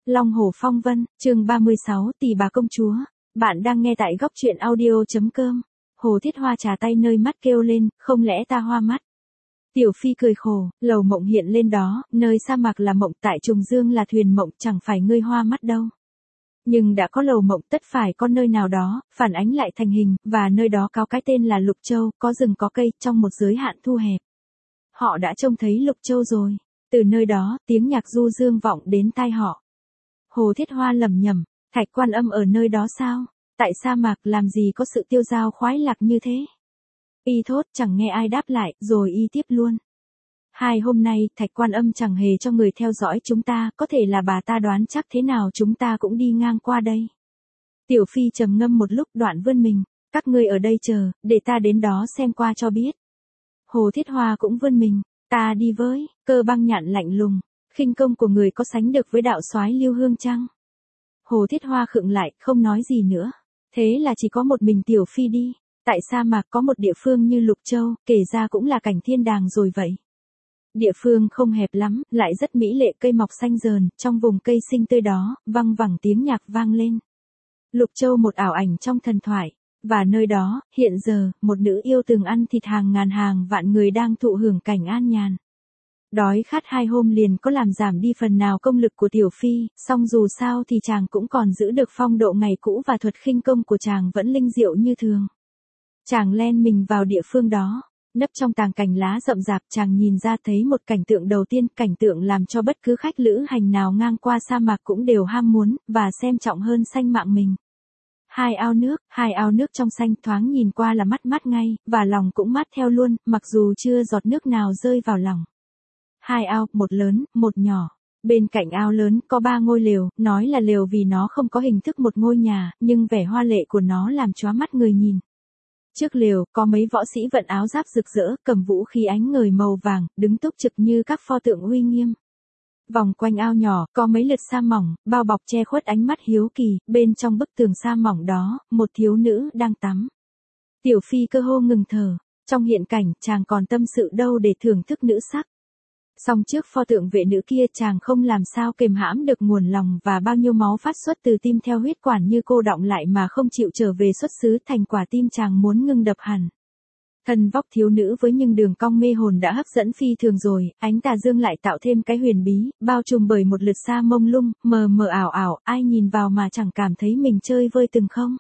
Long Hổ Phong Vân, chương 36, Tỷ bà công chúa. Bạn đang nghe tại góc truyện audio.com. Hồ Thiết Hoa trà tay nơi mắt kêu lên, không lẽ ta hoa mắt. Tiểu Phi cười khổ, lầu mộng hiện lên đó, nơi sa mạc là mộng, tại Trùng Dương là thuyền mộng, chẳng phải ngươi hoa mắt đâu. Nhưng đã có lầu mộng tất phải có nơi nào đó, phản ánh lại thành hình, và nơi đó có cái tên là Lục Châu, có rừng có cây, trong một giới hạn thu hẹp. Họ đã trông thấy Lục Châu rồi. Từ nơi đó, tiếng nhạc du dương vọng đến tai họ. Hồ Thiết Hoa lẩm nhẩm, Thạch Quan Âm ở nơi đó sao? Tại sa mạc làm gì có sự tiêu dao khoái lạc như thế? Y thốt chẳng nghe ai đáp lại, rồi y tiếp luôn. Hai hôm nay, Thạch Quan Âm chẳng hề cho người theo dõi chúng ta, có thể là bà ta đoán chắc thế nào chúng ta cũng đi ngang qua đây. Tiểu Phi trầm ngâm một lúc đoạn vươn mình, các ngươi ở đây chờ, để ta đến đó xem qua cho biết. Hồ Thiết Hoa cũng vươn mình, ta đi với. Cơ Băng nhạn lạnh lùng, khinh công của người có sánh được với đạo soái Lưu Hương chăng? Hồ Thiết Hoa khựng lại, không nói gì nữa. Thế là chỉ có một mình Tiểu Phi đi. Tại sa mạc có một địa phương như Lục Châu, kể ra cũng là cảnh thiên đàng rồi vậy. Địa phương không hẹp lắm, lại rất mỹ lệ, cây mọc xanh rờn, trong vùng cây xinh tươi đó, văng vẳng tiếng nhạc vang lên. Lục Châu một ảo ảnh trong thần thoại. Và nơi đó, hiện giờ, một nữ yêu từng ăn thịt hàng ngàn hàng vạn người đang thụ hưởng cảnh an nhàn. Đói khát 2 hôm liền có làm giảm đi phần nào công lực của Tiểu Phi, song dù sao thì chàng cũng còn giữ được phong độ ngày cũ và thuật khinh công của chàng vẫn linh diệu như thường. Chàng len mình vào địa phương đó, nấp trong tàng cành lá rậm rạp, chàng nhìn ra thấy một cảnh tượng đầu tiên, cảnh tượng làm cho bất cứ khách lữ hành nào ngang qua sa mạc cũng đều ham muốn, và xem trọng hơn sanh mạng mình. Hai ao nước trong xanh thoáng nhìn qua là mát ngay, và lòng cũng mát theo luôn, mặc dù chưa giọt nước nào rơi vào lòng. Hai ao, một lớn, một nhỏ. Bên cạnh ao lớn có 3 ngôi lều, nói là lều vì nó không có hình thức một ngôi nhà, nhưng vẻ hoa lệ của nó làm chóa mắt người nhìn. Trước lều, có mấy võ sĩ vận áo giáp rực rỡ, cầm vũ khí ánh ngời màu vàng, đứng túc trực như các pho tượng uy nghiêm. Vòng quanh ao nhỏ, có mấy lượt sa mỏng, bao bọc che khuất ánh mắt hiếu kỳ, bên trong bức tường sa mỏng đó, một thiếu nữ đang tắm. Tiểu Phi cơ hồ ngừng thở, trong hiện cảnh, chàng còn tâm sự đâu để thưởng thức nữ sắc. Song trước pho tượng vệ nữ kia chàng không làm sao kềm hãm được nguồn lòng và bao nhiêu máu phát xuất từ tim theo huyết quản như cô đọng lại mà không chịu trở về xuất xứ, thành quả tim chàng muốn ngừng đập hẳn. Thân vóc thiếu nữ với những đường cong mê hồn đã hấp dẫn phi thường rồi, ánh tà dương lại tạo thêm cái huyền bí, bao trùm bởi một lượt sa mông lung, mờ mờ ảo ảo, ai nhìn vào mà chẳng cảm thấy mình chơi vơi từng không.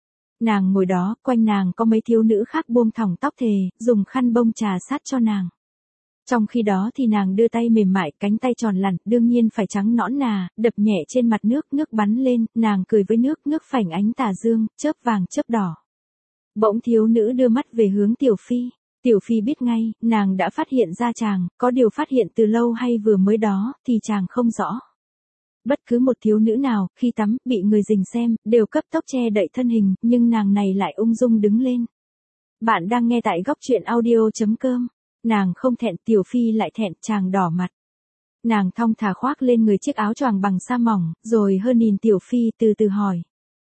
Nàng ngồi đó, quanh nàng có mấy thiếu nữ khác buông thõng tóc thề, dùng khăn bông trà sát cho nàng. Trong khi đó thì nàng đưa tay mềm mại, cánh tay tròn lẳn, đương nhiên phải trắng nõn nà, đập nhẹ trên mặt nước bắn lên, nàng cười với nước phảnh ánh tà dương, chớp vàng chớp đỏ. Bỗng thiếu nữ đưa mắt về hướng Tiểu Phi. Tiểu Phi biết ngay, nàng đã phát hiện ra chàng, có điều phát hiện từ lâu hay vừa mới đó, thì chàng không rõ. Bất cứ một thiếu nữ nào, khi tắm, bị người rình xem, đều cấp tốc che đậy thân hình, nhưng nàng này lại ung dung đứng lên. Bạn đang nghe tại góc truyện audio.com. Nàng không thẹn, Tiểu Phi lại thẹn, chàng đỏ mặt. Nàng thong thả khoác lên người chiếc áo choàng bằng sa mỏng, rồi hơn nhìn Tiểu Phi từ từ hỏi.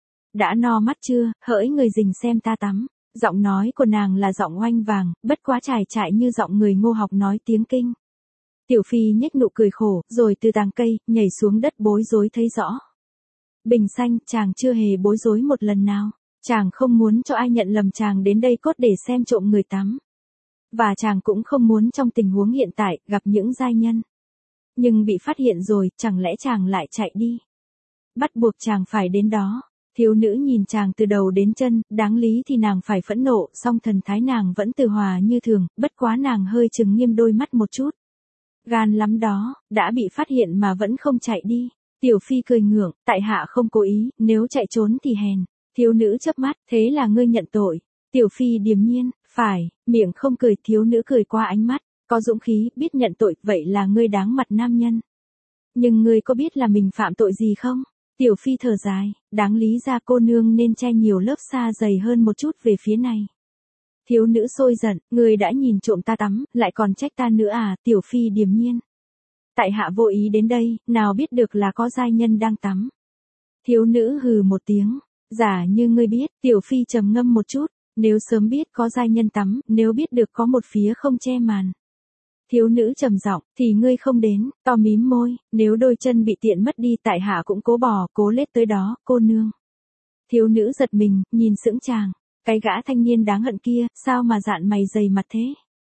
Đã no mắt chưa, hỡi người rình xem ta tắm. Giọng nói của nàng là giọng oanh vàng, bất quá trải trại như giọng người Ngô học nói tiếng Kinh. Tiểu Phi nhếch nụ cười khổ, rồi từ tàng cây, nhảy xuống đất bối rối thấy rõ. Bình xanh, chàng chưa hề bối rối một lần nào. Chàng không muốn cho ai nhận lầm chàng đến đây cốt để xem trộm người tắm. Và chàng cũng không muốn trong tình huống hiện tại, gặp những giai nhân. Nhưng bị phát hiện rồi, chẳng lẽ chàng lại chạy đi? Bắt buộc chàng phải đến đó. Thiếu nữ nhìn chàng từ đầu đến chân, đáng lý thì nàng phải phẫn nộ, song thần thái nàng vẫn từ hòa như thường, bất quá nàng hơi trừng nghiêm đôi mắt một chút. Gan lắm đó, đã bị phát hiện mà vẫn không chạy đi. Tiểu Phi cười ngượng, tại hạ không cố ý, nếu chạy trốn thì hèn. Thiếu nữ chớp mắt, thế là ngươi nhận tội. Tiểu Phi điềm nhiên, phải, miệng không cười, thiếu nữ cười qua ánh mắt, có dũng khí, biết nhận tội, vậy là ngươi đáng mặt nam nhân. Nhưng ngươi có biết là mình phạm tội gì không? Tiểu Phi thở dài, đáng lý ra cô nương nên che nhiều lớp sa dày hơn một chút về phía này. Thiếu nữ sôi giận, ngươi đã nhìn trộm ta tắm, lại còn trách ta nữa à? Tiểu Phi điềm nhiên. Tại hạ vô ý đến đây, nào biết được là có giai nhân đang tắm. Thiếu nữ hừ một tiếng, giả như ngươi biết. Tiểu Phi trầm ngâm một chút, nếu sớm biết có giai nhân tắm, nếu biết được có một phía không che màn. Thiếu nữ trầm giọng, thì ngươi không đến, to mím môi, nếu đôi chân bị tiện mất đi tại hạ cũng cố bò, cố lết tới đó, cô nương. Thiếu nữ giật mình, nhìn sững chàng, cái gã thanh niên đáng hận kia, sao mà dạn mày dày mặt thế?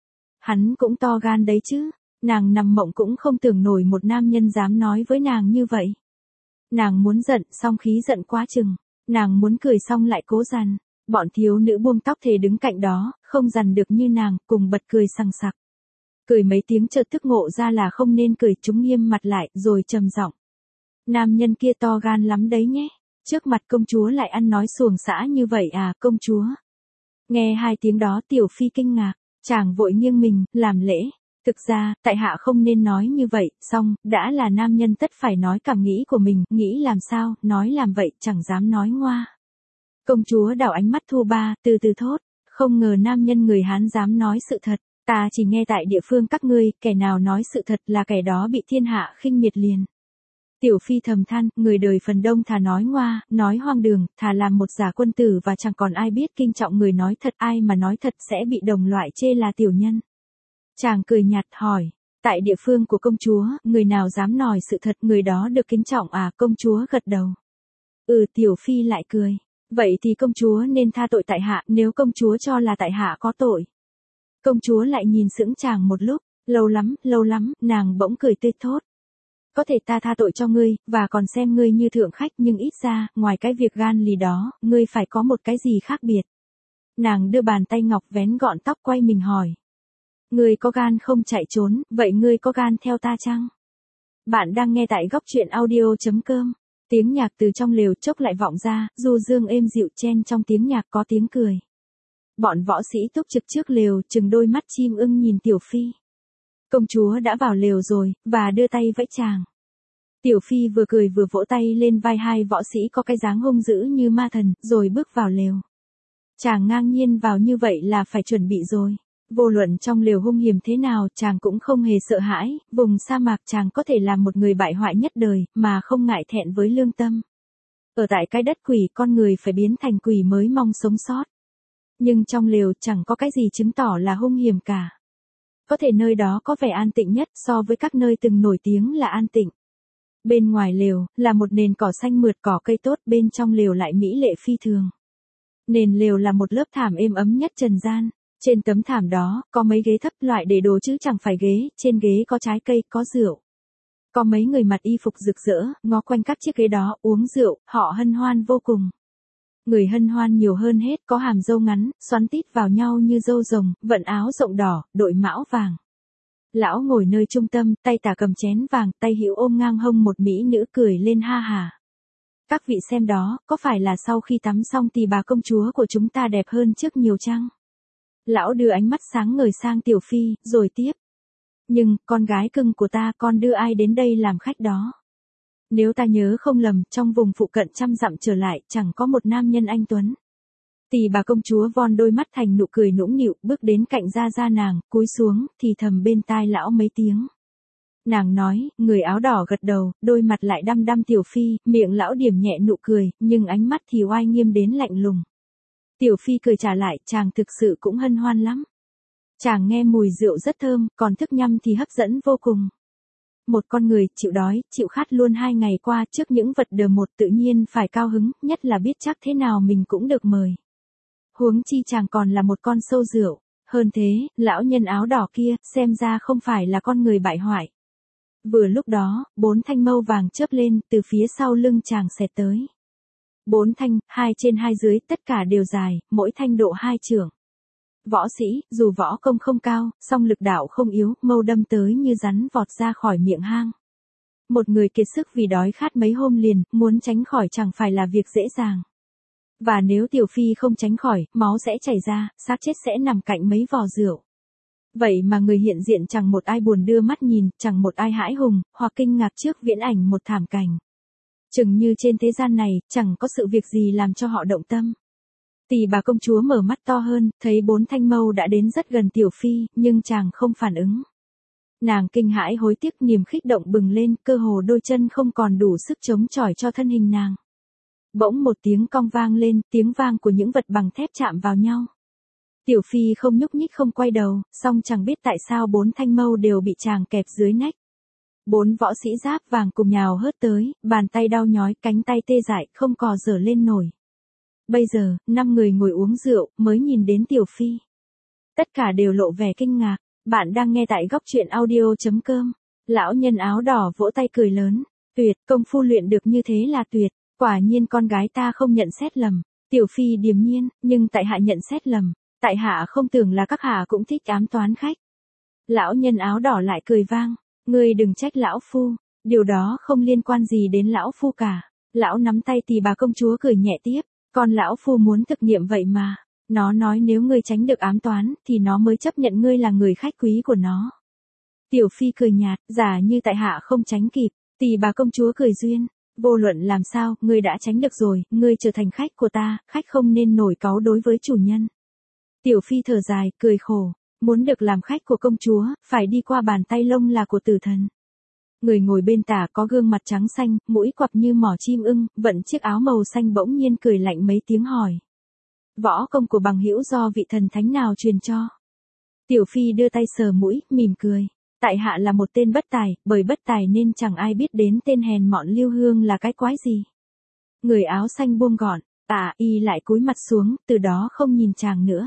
Hắn cũng to gan đấy chứ, nàng nằm mộng cũng không tưởng nổi một nam nhân dám nói với nàng như vậy. Nàng muốn giận, song khí giận quá chừng, nàng muốn cười xong lại cố dằn. Bọn thiếu nữ buông tóc thề đứng cạnh đó, không dằn được như nàng, cùng bật cười sằng sặc. Cười mấy tiếng chợt thức ngộ ra là không nên cười, chúng nghiêm mặt lại, rồi trầm giọng. Nam nhân kia to gan lắm đấy nhé, trước mặt công chúa lại ăn nói xuồng xã như vậy à, công chúa. Nghe hai tiếng đó Tiểu Phi kinh ngạc, chàng vội nghiêng mình, làm lễ. Thực ra, tại hạ không nên nói như vậy, song, đã là nam nhân tất phải nói cảm nghĩ của mình, nghĩ làm sao, nói làm vậy, chẳng dám nói ngoa. Công chúa đảo ánh mắt thu ba, từ từ thốt, không ngờ nam nhân người Hán dám nói sự thật, ta chỉ nghe tại địa phương các ngươi, kẻ nào nói sự thật là kẻ đó bị thiên hạ khinh miệt liền. Tiểu Phi thầm than, người đời phần đông thà nói ngoa, nói hoang đường, thà làm một giả quân tử và chẳng còn ai biết kinh trọng người nói thật, ai mà nói thật sẽ bị đồng loại chê là tiểu nhân. Chàng cười nhạt hỏi, tại địa phương của công chúa, người nào dám nói sự thật, người đó được kính trọng à, công chúa gật đầu. Tiểu Phi lại cười, vậy thì công chúa nên tha tội tại hạ, nếu công chúa cho là tại hạ có tội. Công chúa lại nhìn sững chàng một lúc, lâu lắm, nàng bỗng cười tươi thốt. Có thể ta tha tội cho ngươi, và còn xem ngươi như thượng khách, nhưng ít ra, ngoài cái việc gan lì đó, ngươi phải có một cái gì khác biệt. Nàng đưa bàn tay ngọc vén gọn tóc quay mình hỏi. Ngươi có gan không chạy trốn, vậy ngươi có gan theo ta chăng? Bạn đang nghe tại góc truyện audio.com. Tiếng nhạc từ trong lều chốc lại vọng ra, du dương êm dịu chen trong tiếng nhạc có tiếng cười. Bọn võ sĩ túc trực trước lều, chừng đôi mắt chim ưng nhìn Tiểu Phi. Công chúa đã vào lều rồi, và đưa tay vẫy chàng. Tiểu Phi vừa cười vừa vỗ tay lên vai hai võ sĩ có cái dáng hung dữ như ma thần, rồi bước vào lều. Chàng ngang nhiên vào như vậy là phải chuẩn bị rồi. Vô luận trong lều hung hiểm thế nào, chàng cũng không hề sợ hãi, vùng sa mạc chàng có thể làm một người bại hoại nhất đời, mà không ngại thẹn với lương tâm. Ở tại cái đất quỷ, con người phải biến thành quỷ mới mong sống sót. Nhưng trong lều chẳng có cái gì chứng tỏ là hung hiểm cả. Có thể nơi đó có vẻ an tịnh nhất so với các nơi từng nổi tiếng là an tịnh. Bên ngoài lều, là một nền cỏ xanh mượt, cỏ cây tốt, bên trong lều lại mỹ lệ phi thường. Nền lều là một lớp thảm êm ấm nhất trần gian. Trên tấm thảm đó, có mấy ghế thấp loại để đồ chứ chẳng phải ghế, trên ghế có trái cây, có rượu. Có mấy người mặc y phục rực rỡ, ngó quanh các chiếc ghế đó, uống rượu, họ hân hoan vô cùng. Người hân hoan nhiều hơn hết có hàm râu ngắn, xoắn tít vào nhau như râu rồng, vận áo rộng đỏ, đội mão vàng. Lão ngồi nơi trung tâm, tay tả cầm chén vàng, tay hữu ôm ngang hông một mỹ nữ cười lên ha hà. Các vị xem đó, có phải là sau khi tắm xong thì bà công chúa của chúng ta đẹp hơn trước nhiều chăng? Lão đưa ánh mắt sáng ngời sang Tiểu Phi, rồi tiếp. Nhưng, con gái cưng của ta, con đưa ai đến đây làm khách đó? Nếu ta nhớ không lầm, trong vùng phụ cận 100 dặm trở lại, chẳng có một nam nhân anh tuấn. Thì bà công chúa von đôi mắt thành nụ cười nũng nịu, bước đến cạnh Gia nàng, cúi xuống, thì thầm bên tai lão mấy tiếng. Nàng nói, người áo đỏ gật đầu, đôi mặt lại đăm đăm Tiểu Phi, miệng lão điểm nhẹ nụ cười, nhưng ánh mắt thì oai nghiêm đến lạnh lùng. Tiểu Phi cười trả lại, chàng thực sự cũng hân hoan lắm. Chàng nghe mùi rượu rất thơm, còn thức nhâm thì hấp dẫn vô cùng. Một con người chịu đói, chịu khát luôn 2 ngày qua trước những vật đờ một tự nhiên phải cao hứng, nhất là biết chắc thế nào mình cũng được mời. Huống chi chàng còn là một con sâu rượu. Hơn thế, lão nhân áo đỏ kia, xem ra không phải là con người bại hoại. Vừa lúc đó, 4 thanh mâu vàng chớp lên, từ phía sau lưng chàng xẹt tới. 4 thanh, 2 trên 2 dưới, tất cả đều dài, mỗi thanh độ 2 trượng. Võ sĩ, dù võ công không cao, song lực đạo không yếu, mâu đâm tới như rắn vọt ra khỏi miệng hang. Một người kiệt sức vì đói khát mấy hôm liền, muốn tránh khỏi chẳng phải là việc dễ dàng. Và nếu Tiểu Phi không tránh khỏi, máu sẽ chảy ra, xác chết sẽ nằm cạnh mấy vò rượu. Vậy mà người hiện diện chẳng một ai buồn đưa mắt nhìn, chẳng một ai hãi hùng, hoặc kinh ngạc trước viễn ảnh một thảm cảnh. Chừng như trên thế gian này, chẳng có sự việc gì làm cho họ động tâm. Tỳ bà công chúa mở mắt to hơn, thấy 4 thanh mâu đã đến rất gần Tiểu Phi, nhưng chàng không phản ứng. Nàng kinh hãi hối tiếc, niềm khích động bừng lên, cơ hồ đôi chân không còn đủ sức chống chọi cho thân hình nàng. Bỗng một tiếng cong vang lên, tiếng vang của những vật bằng thép chạm vào nhau. Tiểu Phi không nhúc nhích không quay đầu, song chẳng biết tại sao 4 thanh mâu đều bị chàng kẹp dưới nách. 4 võ sĩ giáp vàng cùng nhào hớt tới, bàn tay đau nhói, cánh tay tê dại, không cò giở lên nổi. Bây giờ, 5 người ngồi uống rượu, mới nhìn đến Tiểu Phi. Tất cả đều lộ vẻ kinh ngạc. Bạn đang nghe tại góc truyện audio.com. Lão nhân áo đỏ vỗ tay cười lớn. Tuyệt, công phu luyện được như thế là tuyệt. Quả nhiên con gái ta không nhận xét lầm. Tiểu Phi điềm nhiên, nhưng tại hạ nhận xét lầm. Tại hạ không tưởng là các hạ cũng thích ám toán khách. Lão nhân áo đỏ lại cười vang. Ngươi đừng trách lão phu. Điều đó không liên quan gì đến lão phu cả. Lão nắm tay Tỳ bà công chúa cười nhẹ tiếp. Còn lão phu muốn thực nghiệm vậy mà. Nó nói nếu ngươi tránh được ám toán, thì nó mới chấp nhận ngươi là người khách quý của nó. Tiểu Phi cười nhạt, giả như tại hạ không tránh kịp. Tỳ bà công chúa cười duyên. Vô luận làm sao, ngươi đã tránh được rồi, ngươi trở thành khách của ta, khách không nên nổi cáu đối với chủ nhân. Tiểu Phi thở dài, cười khổ. Muốn được làm khách của công chúa, phải đi qua bàn tay lông là của tử thần. Người ngồi bên tả có gương mặt trắng xanh, mũi quặp như mỏ chim ưng, vận chiếc áo màu xanh bỗng nhiên cười lạnh mấy tiếng hỏi. Võ công của bằng hữu do vị thần thánh nào truyền cho? Tiểu Phi đưa tay sờ mũi, mỉm cười. Tại hạ là một tên bất tài, bởi bất tài nên chẳng ai biết đến tên hèn mọn Lưu Hương là cái quái gì. Người áo xanh buông gọn, y lại cúi mặt xuống, từ đó không nhìn chàng nữa.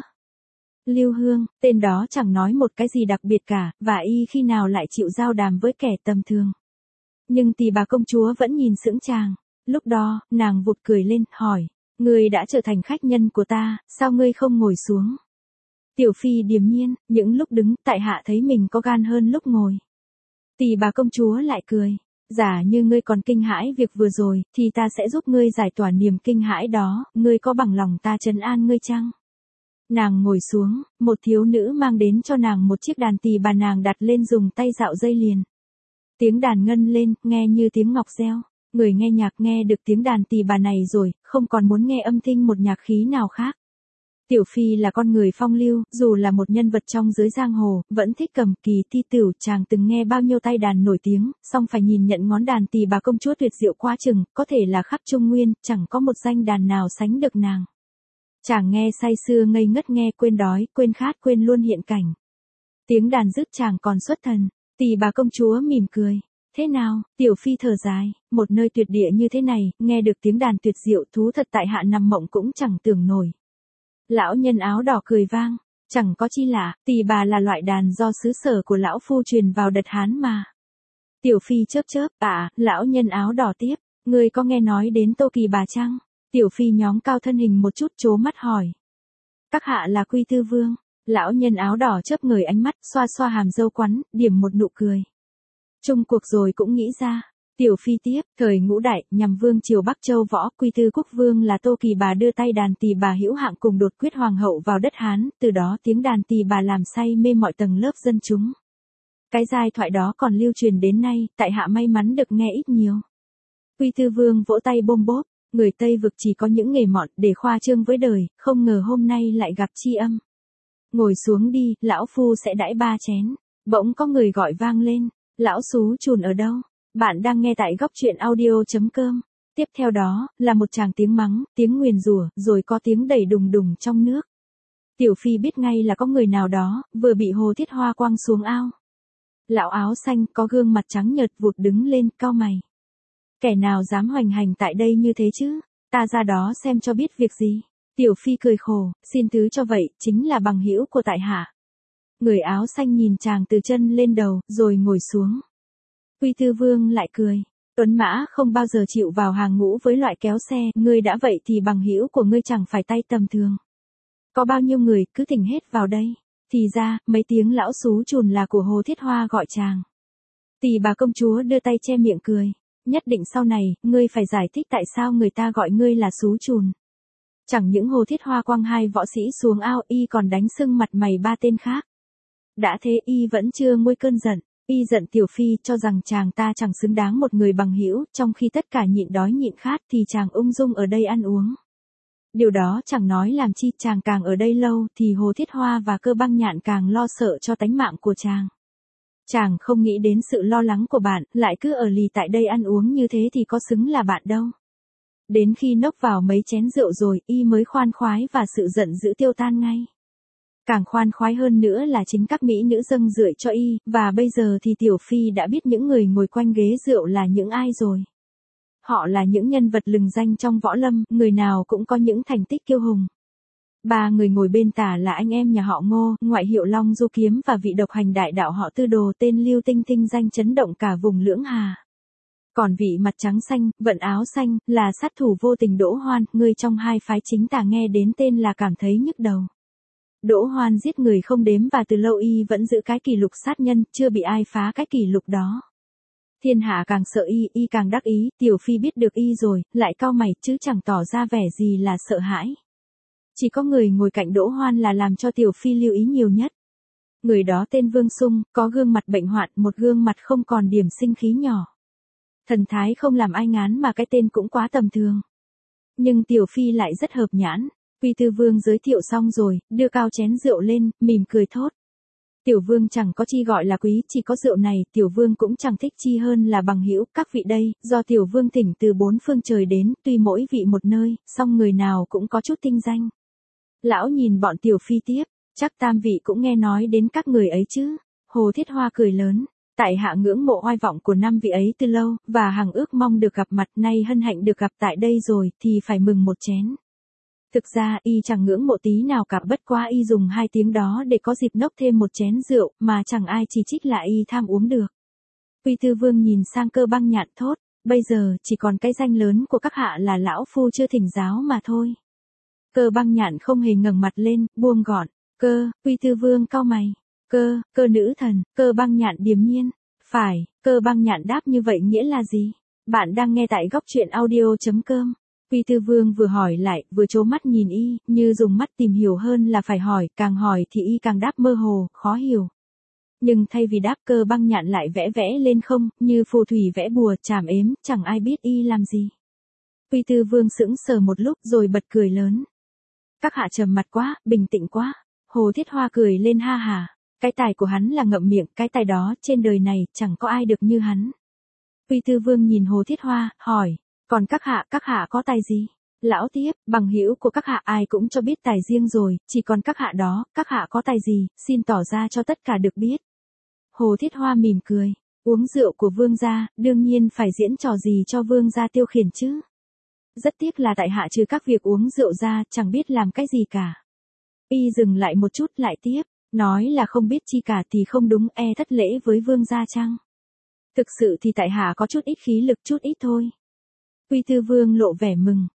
Lưu Hương, tên đó chẳng nói một cái gì đặc biệt cả, và y khi nào lại chịu giao đàm với kẻ tầm thường. Nhưng Tỳ bà công chúa vẫn nhìn sững chàng. Lúc đó, nàng vụt cười lên, hỏi. Ngươi đã trở thành khách nhân của ta, sao ngươi không ngồi xuống? Tiểu Phi điềm nhiên, những lúc đứng, tại hạ thấy mình có gan hơn lúc ngồi. Tỳ bà công chúa lại cười. Giả như ngươi còn kinh hãi việc vừa rồi, thì ta sẽ giúp ngươi giải tỏa niềm kinh hãi đó, ngươi có bằng lòng ta trấn an ngươi chăng? Nàng ngồi xuống, một thiếu nữ mang đến cho nàng một chiếc đàn tỳ bà nàng đặt lên dùng tay dạo dây liền. Tiếng đàn ngân lên, nghe như tiếng ngọc reo. Người nghe nhạc nghe được tiếng đàn tỳ bà này rồi, không còn muốn nghe âm thanh một nhạc khí nào khác. Tiểu Phi là con người phong lưu, dù là một nhân vật trong giới giang hồ, vẫn thích cầm kỳ thi tửu, chàng từng nghe bao nhiêu tay đàn nổi tiếng, song phải nhìn nhận ngón đàn tỳ bà công chúa tuyệt diệu quá chừng, có thể là khắp Trung Nguyên, chẳng có một danh đàn nào sánh được nàng. Chàng nghe say sưa ngây ngất, nghe quên đói, quên khát, quên luôn hiện cảnh. Tiếng đàn dứt chàng còn xuất thần, Tỳ bà công chúa mỉm cười. Thế nào, Tiểu Phi thở dài, một nơi tuyệt địa như thế này, nghe được tiếng đàn tuyệt diệu thú thật tại hạ nằm mộng cũng chẳng tưởng nổi. Lão nhân áo đỏ cười vang, chẳng có chi lạ, tỳ bà là loại đàn do xứ sở của lão phu truyền vào đất Hán mà. Tiểu Phi chớp chớp, lão nhân áo đỏ tiếp, ngươi có nghe nói đến Tô Kỳ bà chăng? Tiểu Phi nhóng cao thân hình một chút trố mắt hỏi. Các hạ là Quy Tư Vương, lão nhân áo đỏ chớp ngời ánh mắt, xoa xoa hàm râu quắn, điểm một nụ cười. Chung cuộc rồi cũng nghĩ ra. Tiểu Phi tiếp, thời Ngũ Đại, nhằm vương triều Bắc Châu Võ, Quy Tư Quốc Vương là Tô Kỳ bà đưa tay đàn tỳ bà hữu hạng cùng đột quyết hoàng hậu vào đất Hán, từ đó tiếng đàn tỳ bà làm say mê mọi tầng lớp dân chúng. Cái giai thoại đó còn lưu truyền đến nay, tại hạ may mắn được nghe ít nhiều. Quy Tư Vương vỗ tay bôm bốp, người Tây vực chỉ có những nghề mọn để khoa trương với đời, không ngờ hôm nay lại gặp tri âm. Ngồi xuống đi, lão phu sẽ đãi 3 chén. Bỗng có người gọi vang lên, lão xú chùn ở đâu? Bạn đang nghe tại góc truyện audio.com. Tiếp theo đó, là một tràng tiếng mắng, tiếng nguyền rủa, rồi có tiếng đẩy đùng đùng trong nước. Tiểu Phi biết ngay là có người nào đó, vừa bị Hồ Thiết Hoa quăng xuống ao. Lão áo xanh có gương mặt trắng nhợt vụt đứng lên, cau mày. Kẻ nào dám hoành hành tại đây như thế chứ? Ta ra đó xem cho biết việc gì. Tiểu Phi cười khổ, xin thứ cho vậy, chính là bằng hữu của tại hạ. Người áo xanh nhìn chàng từ chân lên đầu, rồi ngồi xuống. Quy Tư Vương lại cười. Tuấn Mã không bao giờ chịu vào hàng ngũ với loại kéo xe, ngươi đã vậy thì bằng hữu của ngươi chẳng phải tay tầm thường. Có bao nhiêu người cứ thỉnh hết vào đây. Thì ra, mấy tiếng lão xú chùn là của Hồ Thiết Hoa gọi chàng. Tỳ bà công chúa đưa tay che miệng cười. Nhất định sau này, ngươi phải giải thích tại sao người ta gọi ngươi là xú chùn. Chẳng những Hồ Thiết Hoa quăng 2 võ sĩ xuống ao, y còn đánh sưng mặt mày 3 tên khác. Đã thế y vẫn chưa nguôi cơn giận. Y giận Tiểu Phi cho rằng chàng ta chẳng xứng đáng một người bằng hữu, trong khi tất cả nhịn đói nhịn khát thì chàng ung dung ở đây ăn uống. Điều đó chẳng nói làm chi, chàng càng ở đây lâu thì Hồ Thiết Hoa và Cơ Băng Nhạn càng lo sợ cho tánh mạng của chàng. Chàng không nghĩ đến sự lo lắng của bạn, lại cứ ở lì tại đây ăn uống như thế thì có xứng là bạn đâu. Đến khi nốc vào mấy chén rượu rồi, y mới khoan khoái và sự giận dữ tiêu tan ngay. Càng khoan khoái hơn nữa là chính các mỹ nữ dâng rượi cho y, và bây giờ thì Tiểu Phi đã biết những người ngồi quanh ghế rượu là những ai rồi. Họ là những nhân vật lừng danh trong võ lâm, người nào cũng có những thành tích kiêu hùng. Ba người ngồi bên tả là anh em nhà họ Ngô, ngoại hiệu Long Du Kiếm, và vị độc hành đại đạo họ Tư Đồ tên Lưu Tinh Tinh, danh chấn động cả vùng Lưỡng Hà. Còn vị mặt trắng xanh, vận áo xanh, là sát thủ vô tình Đỗ Hoan, người trong hai phái chính tà, nghe đến tên là cảm thấy nhức đầu. Đỗ Hoan giết người không đếm và từ lâu y vẫn giữ cái kỷ lục sát nhân, chưa bị ai phá cái kỷ lục đó. Thiên hạ càng sợ y càng đắc ý. Tiểu Phi biết được y rồi, lại cau mày chứ chẳng tỏ ra vẻ gì là sợ hãi. Chỉ có người ngồi cạnh Đỗ Hoan là làm cho Tiểu Phi lưu ý nhiều nhất. Người đó tên Vương Sung, có gương mặt bệnh hoạn, một gương mặt không còn điểm sinh khí nhỏ. Thần thái không làm ai ngán mà cái tên cũng quá tầm thường. Nhưng Tiểu Phi lại rất hợp nhãn. Quy Tư Vương giới thiệu xong rồi, đưa cao chén rượu lên, mỉm cười thốt. Tiểu Vương chẳng có chi gọi là quý, chỉ có rượu này, Tiểu Vương cũng chẳng thích chi hơn là bằng hữu. Các vị đây, do Tiểu Vương thỉnh từ bốn phương trời đến, tuy mỗi vị một nơi, song người nào cũng có chút tinh danh. Lão nhìn bọn Tiểu Phi tiếp, chắc tam vị cũng nghe nói đến các người ấy chứ. Hồ Thiết Hoa cười lớn. Tại hạ ngưỡng mộ oai vọng của năm vị ấy từ lâu, và hằng ước mong được gặp mặt, nay hân hạnh được gặp tại đây rồi, thì phải mừng một chén. Thực ra y chẳng ngưỡng mộ tí nào cả, bất quá y dùng 2 tiếng đó để có dịp nốc thêm một chén rượu, mà chẳng ai chỉ trích là y tham uống được. Quy Tư Vương nhìn sang Cơ Băng Nhạn thốt, bây giờ chỉ còn cái danh lớn của các hạ là lão phu chưa thỉnh giáo mà thôi. Cơ Băng Nhạn không hề ngẩng mặt lên, buông gọn. Quy Tư Vương cau mày. Cơ nữ thần. Cơ Băng Nhạn điềm nhiên. Phải. Cơ Băng Nhạn đáp như vậy nghĩa là gì? Bạn đang nghe tại góc truyện audio.com. Quy Tư Vương vừa hỏi lại, vừa trố mắt nhìn y, như dùng mắt tìm hiểu hơn là phải hỏi, càng hỏi thì y càng đáp mơ hồ, khó hiểu. Nhưng thay vì đáp, Cơ Băng Nhạn lại vẽ vẽ lên không, như phù thủy vẽ bùa, chảm ếm, chẳng ai biết y làm gì. Quy Tư Vương sững sờ một lúc rồi bật cười lớn. Các hạ trầm mặt quá, bình tĩnh quá. Hồ Thiết Hoa cười lên ha hà. Cái tài của hắn là ngậm miệng, cái tài đó trên đời này chẳng có ai được như hắn. Quy Tư Vương nhìn Hồ Thiết Hoa, hỏi, còn các hạ có tài gì? Lão tiếp, bằng hữu của các hạ ai cũng cho biết tài riêng rồi, chỉ còn các hạ đó, các hạ có tài gì, xin tỏ ra cho tất cả được biết. Hồ Thiết Hoa mỉm cười, uống rượu của vương gia, đương nhiên phải diễn trò gì cho vương gia tiêu khiển chứ. Rất tiếc là tại hạ trừ các việc uống rượu ra, chẳng biết làm cái gì cả. Y dừng lại một chút lại tiếp, nói là không biết chi cả thì không đúng, thất lễ với vương gia chăng? Thực sự thì tại hạ có chút ít khí lực, chút ít thôi. Quy Tư Vương lộ vẻ mừng,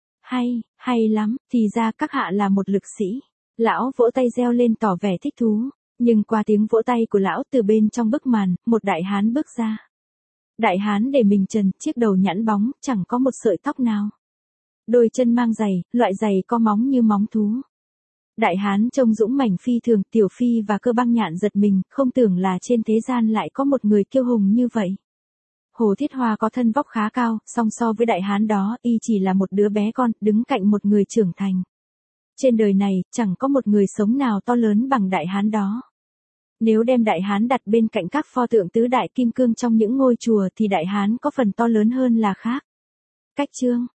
hay lắm, thì ra các hạ là một lực sĩ. Lão vỗ tay reo lên tỏ vẻ thích thú, nhưng qua tiếng vỗ tay của lão từ bên trong bức màn, một đại hán bước ra. Đại hán để mình trần, chiếc đầu nhẵn bóng, chẳng có một sợi tóc nào. Đôi chân mang giày, loại giày có móng như móng thú. Đại hán trông dũng mãnh phi thường, Tiểu Phi và Cơ Băng Nhạn giật mình, không tưởng là trên thế gian lại có một người kiêu hùng như vậy. Hồ Thiết Hoa có thân vóc khá cao, song so với đại hán đó, y chỉ là một đứa bé con, đứng cạnh một người trưởng thành. Trên đời này, chẳng có một người sống nào to lớn bằng đại hán đó. Nếu đem đại hán đặt bên cạnh các pho tượng tứ đại kim cương trong những ngôi chùa thì đại hán có phần to lớn hơn là khác. Cách chương